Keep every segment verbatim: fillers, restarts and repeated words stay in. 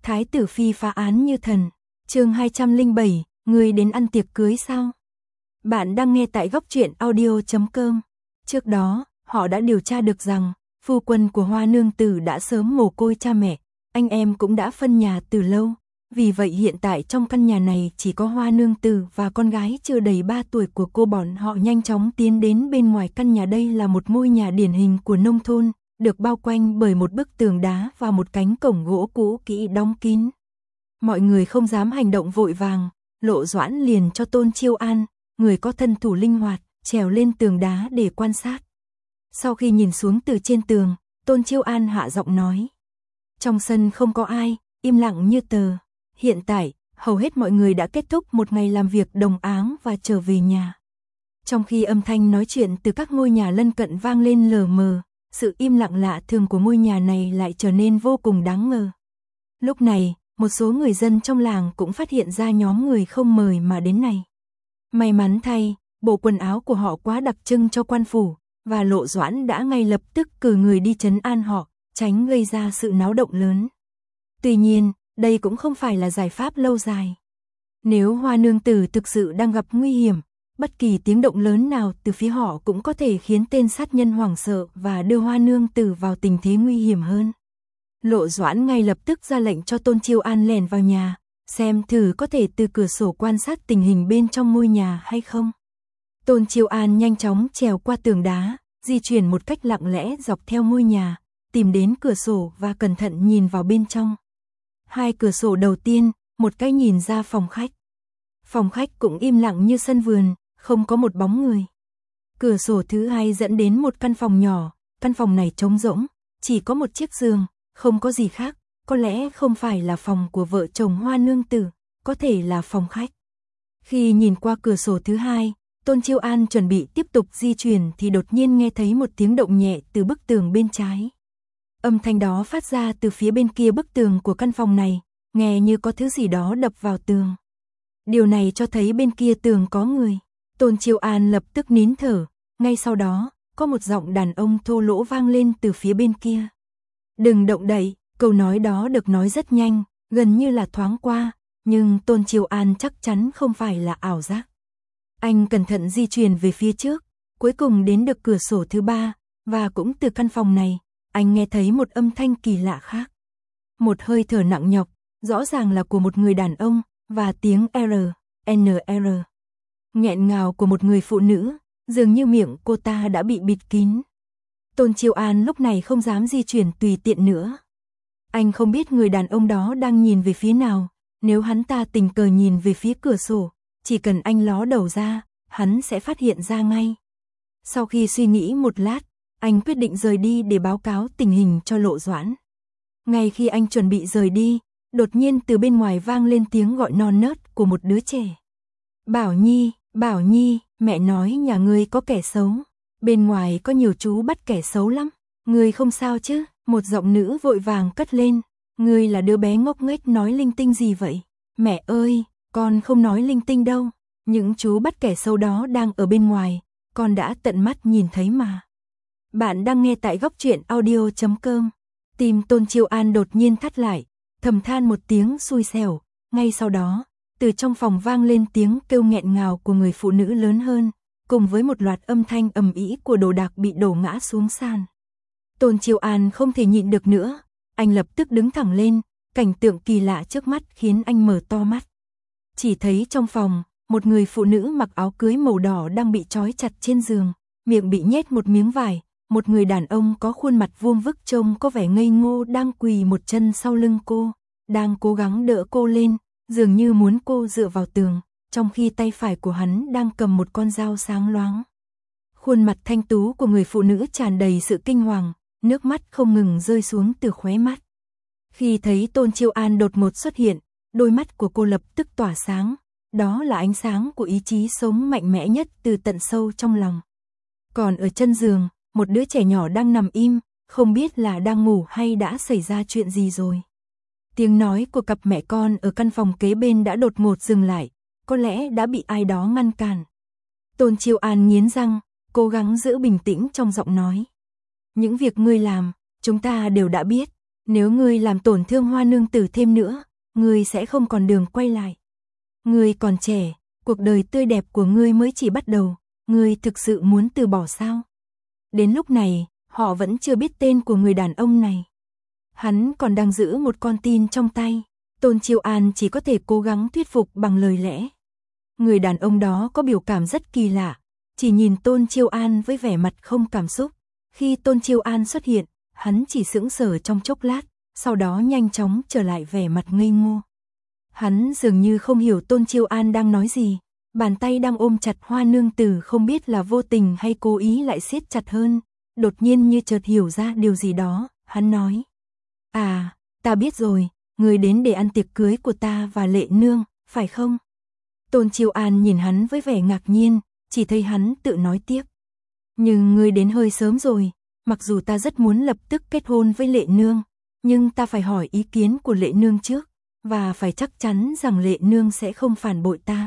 Thái tử phi phá án như thần. Chương hai trăm lẻ bảy, người đến ăn tiệc cưới sao? Bạn đang nghe tại góc truyện audio chấm com. Trước đó, họ đã điều tra được rằng phu quân của Hoa nương tử đã sớm mồ côi cha mẹ, anh em cũng đã phân nhà từ lâu. Vì vậy hiện tại trong căn nhà này chỉ có Hoa nương tử và con gái chưa đầy ba tuổi của cô. Bọn họ nhanh chóng tiến đến bên ngoài căn nhà. Đây là một ngôi nhà điển hình của nông thôn, được bao quanh bởi một bức tường đá và một cánh cổng gỗ cũ kỹ đóng kín. Mọi người không dám hành động vội vàng, Lộ Doãn liền cho Tôn Chiêu An, người có thân thủ linh hoạt, trèo lên tường đá để quan sát. Sau khi nhìn xuống từ trên tường, Tôn Chiêu An hạ giọng nói. Trong sân không có ai, im lặng như tờ. Hiện tại, hầu hết mọi người đã kết thúc một ngày làm việc đồng áng và trở về nhà. Trong khi âm thanh nói chuyện từ các ngôi nhà lân cận vang lên lờ mờ, sự im lặng lạ thường của ngôi nhà này lại trở nên vô cùng đáng ngờ. Lúc này, một số người dân trong làng cũng phát hiện ra nhóm người không mời mà đến này. May mắn thay, bộ quần áo của họ quá đặc trưng cho quan phủ, và Lộ Doãn đã ngay lập tức cử người đi trấn an họ, tránh gây ra sự náo động lớn. Tuy nhiên, đây cũng không phải là giải pháp lâu dài. Nếu Hoa nương tử thực sự đang gặp nguy hiểm, bất kỳ tiếng động lớn nào từ phía họ cũng có thể khiến tên sát nhân hoảng sợ và đưa Hoa nương tử vào tình thế nguy hiểm hơn. Lộ Doãn ngay lập tức ra lệnh cho Tôn Chiêu An lẻn vào nhà, xem thử có thể từ cửa sổ quan sát tình hình bên trong ngôi nhà hay không. Tôn Chiêu An nhanh chóng trèo qua tường đá, di chuyển một cách lặng lẽ dọc theo ngôi nhà, tìm đến cửa sổ và cẩn thận nhìn vào bên trong. Hai cửa sổ đầu tiên, một cái nhìn ra phòng khách. Phòng khách cũng im lặng như sân vườn, không có một bóng người. Cửa sổ thứ hai dẫn đến một căn phòng nhỏ, căn phòng này trống rỗng, chỉ có một chiếc giường, không có gì khác, có lẽ không phải là phòng của vợ chồng Hoa nương tử, có thể là phòng khách. Khi nhìn qua cửa sổ thứ hai, Tôn Chiêu An chuẩn bị tiếp tục di chuyển thì đột nhiên nghe thấy một tiếng động nhẹ từ bức tường bên trái. Âm thanh đó phát ra từ phía bên kia bức tường của căn phòng này, nghe như có thứ gì đó đập vào tường. Điều này cho thấy bên kia tường có người. Tôn Chiêu An lập tức nín thở, ngay sau đó, có một giọng đàn ông thô lỗ vang lên từ phía bên kia. Đừng động đậy, câu nói đó được nói rất nhanh, gần như là thoáng qua, nhưng Tôn Chiêu An chắc chắn không phải là ảo giác. Anh cẩn thận di chuyển về phía trước, cuối cùng đến được cửa sổ thứ ba, và cũng từ căn phòng này, anh nghe thấy một âm thanh kỳ lạ khác. Một hơi thở nặng nhọc, rõ ràng là của một người đàn ông, và tiếng R, N R. Nghẹn ngào của một người phụ nữ, dường như miệng cô ta đã bị bịt kín. Tôn Chiêu An lúc này không dám di chuyển tùy tiện nữa. Anh không biết người đàn ông đó đang nhìn về phía nào, nếu hắn ta tình cờ nhìn về phía cửa sổ, chỉ cần anh ló đầu ra, hắn sẽ phát hiện ra ngay. Sau khi suy nghĩ một lát, anh quyết định rời đi để báo cáo tình hình cho Lộ Doãn. Ngay khi anh chuẩn bị rời đi, đột nhiên từ bên ngoài vang lên tiếng gọi non nớt của một đứa trẻ. Bảo Nhi, Bảo Nhi, mẹ nói nhà ngươi có kẻ xấu. Bên ngoài có nhiều chú bắt kẻ xấu lắm. Ngươi không sao chứ? Một giọng nữ vội vàng cất lên. Ngươi là đứa bé ngốc nghếch nói linh tinh gì vậy? Mẹ ơi, con không nói linh tinh đâu. Những chú bắt kẻ xấu đó đang ở bên ngoài, con đã tận mắt nhìn thấy mà. Bạn đang nghe tại góc truyện audio chấm com. Tim Tôn Chiêu An đột nhiên thắt lại, thầm than một tiếng xui xẻo. Ngay sau đó, từ trong phòng vang lên tiếng kêu nghẹn ngào của người phụ nữ lớn hơn, cùng với một loạt âm thanh ầm ĩ của đồ đạc bị đổ ngã xuống sàn. Tôn Chiêu An không thể nhịn được nữa, anh lập tức đứng thẳng lên, cảnh tượng kỳ lạ trước mắt khiến anh mở to mắt. Chỉ thấy trong phòng, một người phụ nữ mặc áo cưới màu đỏ đang bị trói chặt trên giường, miệng bị nhét một miếng vải. Một người đàn ông có khuôn mặt vuông vức trông có vẻ ngây ngô đang quỳ một chân sau lưng cô, đang cố gắng đỡ cô lên, dường như muốn cô dựa vào tường, trong khi tay phải của hắn đang cầm một con dao sáng loáng. Khuôn mặt thanh tú của người phụ nữ tràn đầy sự kinh hoàng, nước mắt không ngừng rơi xuống từ khóe mắt. Khi thấy Tôn Chiêu An đột ngột xuất hiện, đôi mắt của cô lập tức tỏa sáng, đó là ánh sáng của ý chí sống mạnh mẽ nhất từ tận sâu trong lòng. Còn ở chân giường, một đứa trẻ nhỏ đang nằm im, không biết là đang ngủ hay đã xảy ra chuyện gì rồi. Tiếng nói của cặp mẹ con ở căn phòng kế bên đã đột ngột dừng lại, có lẽ đã bị ai đó ngăn cản. Tôn Chiêu An nghiến răng, cố gắng giữ bình tĩnh trong giọng nói. Những việc ngươi làm, chúng ta đều đã biết, Nếu ngươi làm tổn thương Hoa nương tử thêm nữa, ngươi sẽ không còn đường quay lại. Ngươi còn trẻ, cuộc đời tươi đẹp của ngươi mới chỉ bắt đầu, ngươi thực sự muốn từ bỏ sao? Đến lúc này, họ vẫn chưa biết tên của người đàn ông này. Hắn còn đang giữ một con tin trong tay, Tôn Chiêu An chỉ có thể cố gắng thuyết phục bằng lời lẽ. Người đàn ông đó có biểu cảm rất kỳ lạ, chỉ nhìn Tôn Chiêu An với vẻ mặt không cảm xúc. Khi Tôn Chiêu An xuất hiện, hắn chỉ sững sờ trong chốc lát, sau đó nhanh chóng trở lại vẻ mặt ngây ngô. Hắn dường như không hiểu Tôn Chiêu An đang nói gì, bàn tay đang ôm chặt Hoa nương tử không biết là vô tình hay cố ý lại siết chặt hơn. Đột nhiên như chợt hiểu ra điều gì đó, hắn nói: "À, ta biết rồi, ngươi đến để ăn tiệc cưới của ta và Lệ nương, phải không?" Tôn Chiêu An nhìn hắn với vẻ ngạc nhiên, chỉ thấy hắn tự nói tiếp: "Nhưng ngươi đến hơi sớm rồi, mặc dù ta rất muốn lập tức kết hôn với Lệ nương, nhưng ta phải hỏi ý kiến của Lệ nương trước, và phải chắc chắn rằng Lệ nương sẽ không phản bội ta.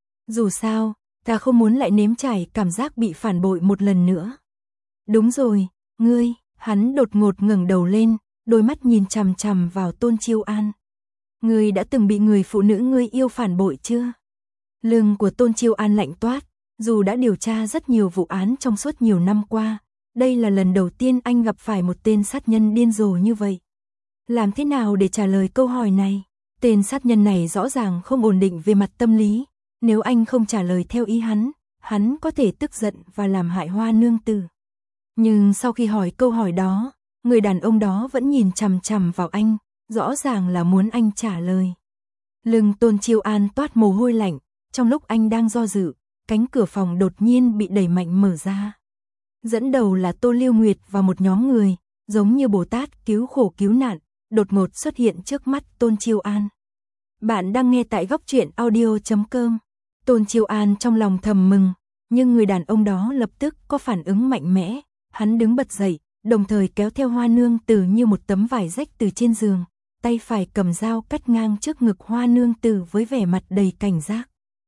Dù sao, ta không muốn lại nếm trải cảm giác bị phản bội một lần nữa." "Đúng rồi, ngươi." Hắn đột ngột ngẩng đầu lên, đôi mắt nhìn chằm chằm vào Tôn Chiêu An. "Ngươi đã từng bị người phụ nữ ngươi yêu phản bội chưa?" Lưng của Tôn Chiêu An lạnh toát, dù đã điều tra rất nhiều vụ án trong suốt nhiều năm qua, đây là lần đầu tiên anh gặp phải một tên sát nhân điên rồ như vậy. Làm thế nào để trả lời câu hỏi này? Tên sát nhân này rõ ràng không ổn định về mặt tâm lý, nếu anh không trả lời theo ý hắn, hắn có thể tức giận và làm hại Hoa nương tử. Nhưng sau khi hỏi câu hỏi đó, người đàn ông đó vẫn nhìn chằm chằm vào anh, rõ ràng là muốn anh trả lời. Lưng Tôn Chiêu An toát mồ hôi lạnh, trong lúc anh đang do dự, cánh cửa phòng đột nhiên bị đẩy mạnh mở ra. Dẫn đầu là Tô Lưu Nguyệt và một nhóm người, giống như Bồ Tát cứu khổ cứu nạn, đột ngột xuất hiện trước mắt Tôn Chiêu An. Bạn đang nghe tại góc truyện audio chấm com. Tôn Chiêu An trong lòng thầm mừng, nhưng người đàn ông đó lập tức có phản ứng mạnh mẽ. Hắn đứng bật dậy, đồng thời kéo theo Hoa nương tử như một tấm vải rách từ trên giường, tay phải cầm dao cắt ngang trước ngực Hoa nương tử với vẻ mặt đầy cảnh giác.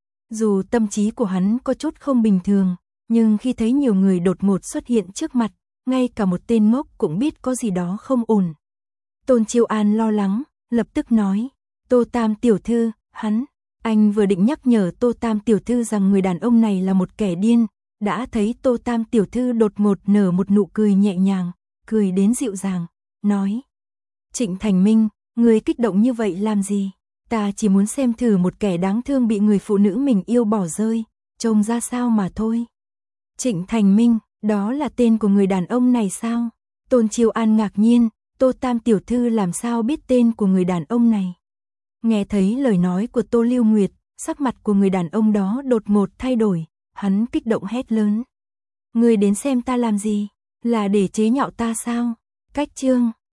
Dù tâm trí của hắn có chút không bình thường, nhưng khi thấy nhiều người đột ngột xuất hiện trước mặt, ngay cả một tên ngốc cũng biết có gì đó không ổn. Tôn Chiêu An lo lắng, lập tức nói: "Tô Tam tiểu thư." Hắn, anh vừa định nhắc nhở Tô Tam tiểu thư rằng người đàn ông này là một kẻ điên, đã thấy Tô Tam tiểu thư đột ngột nở một nụ cười nhẹ nhàng, cười đến dịu dàng, nói: "Trịnh Thành Minh, người kích động như vậy làm gì? Ta chỉ muốn xem thử một kẻ đáng thương bị người phụ nữ mình yêu bỏ rơi, trông ra sao mà thôi." Trịnh Thành Minh, đó là tên của người đàn ông này sao? Tôn Chiêu An ngạc nhiên, Tô Tam tiểu thư làm sao biết tên của người đàn ông này? Nghe thấy lời nói của Tô Lưu Nguyệt, sắc mặt của người đàn ông đó đột ngột thay đổi, hắn kích động hét lớn: "Ngươi đến xem ta làm gì? Là để chế nhạo ta sao?" Cách chương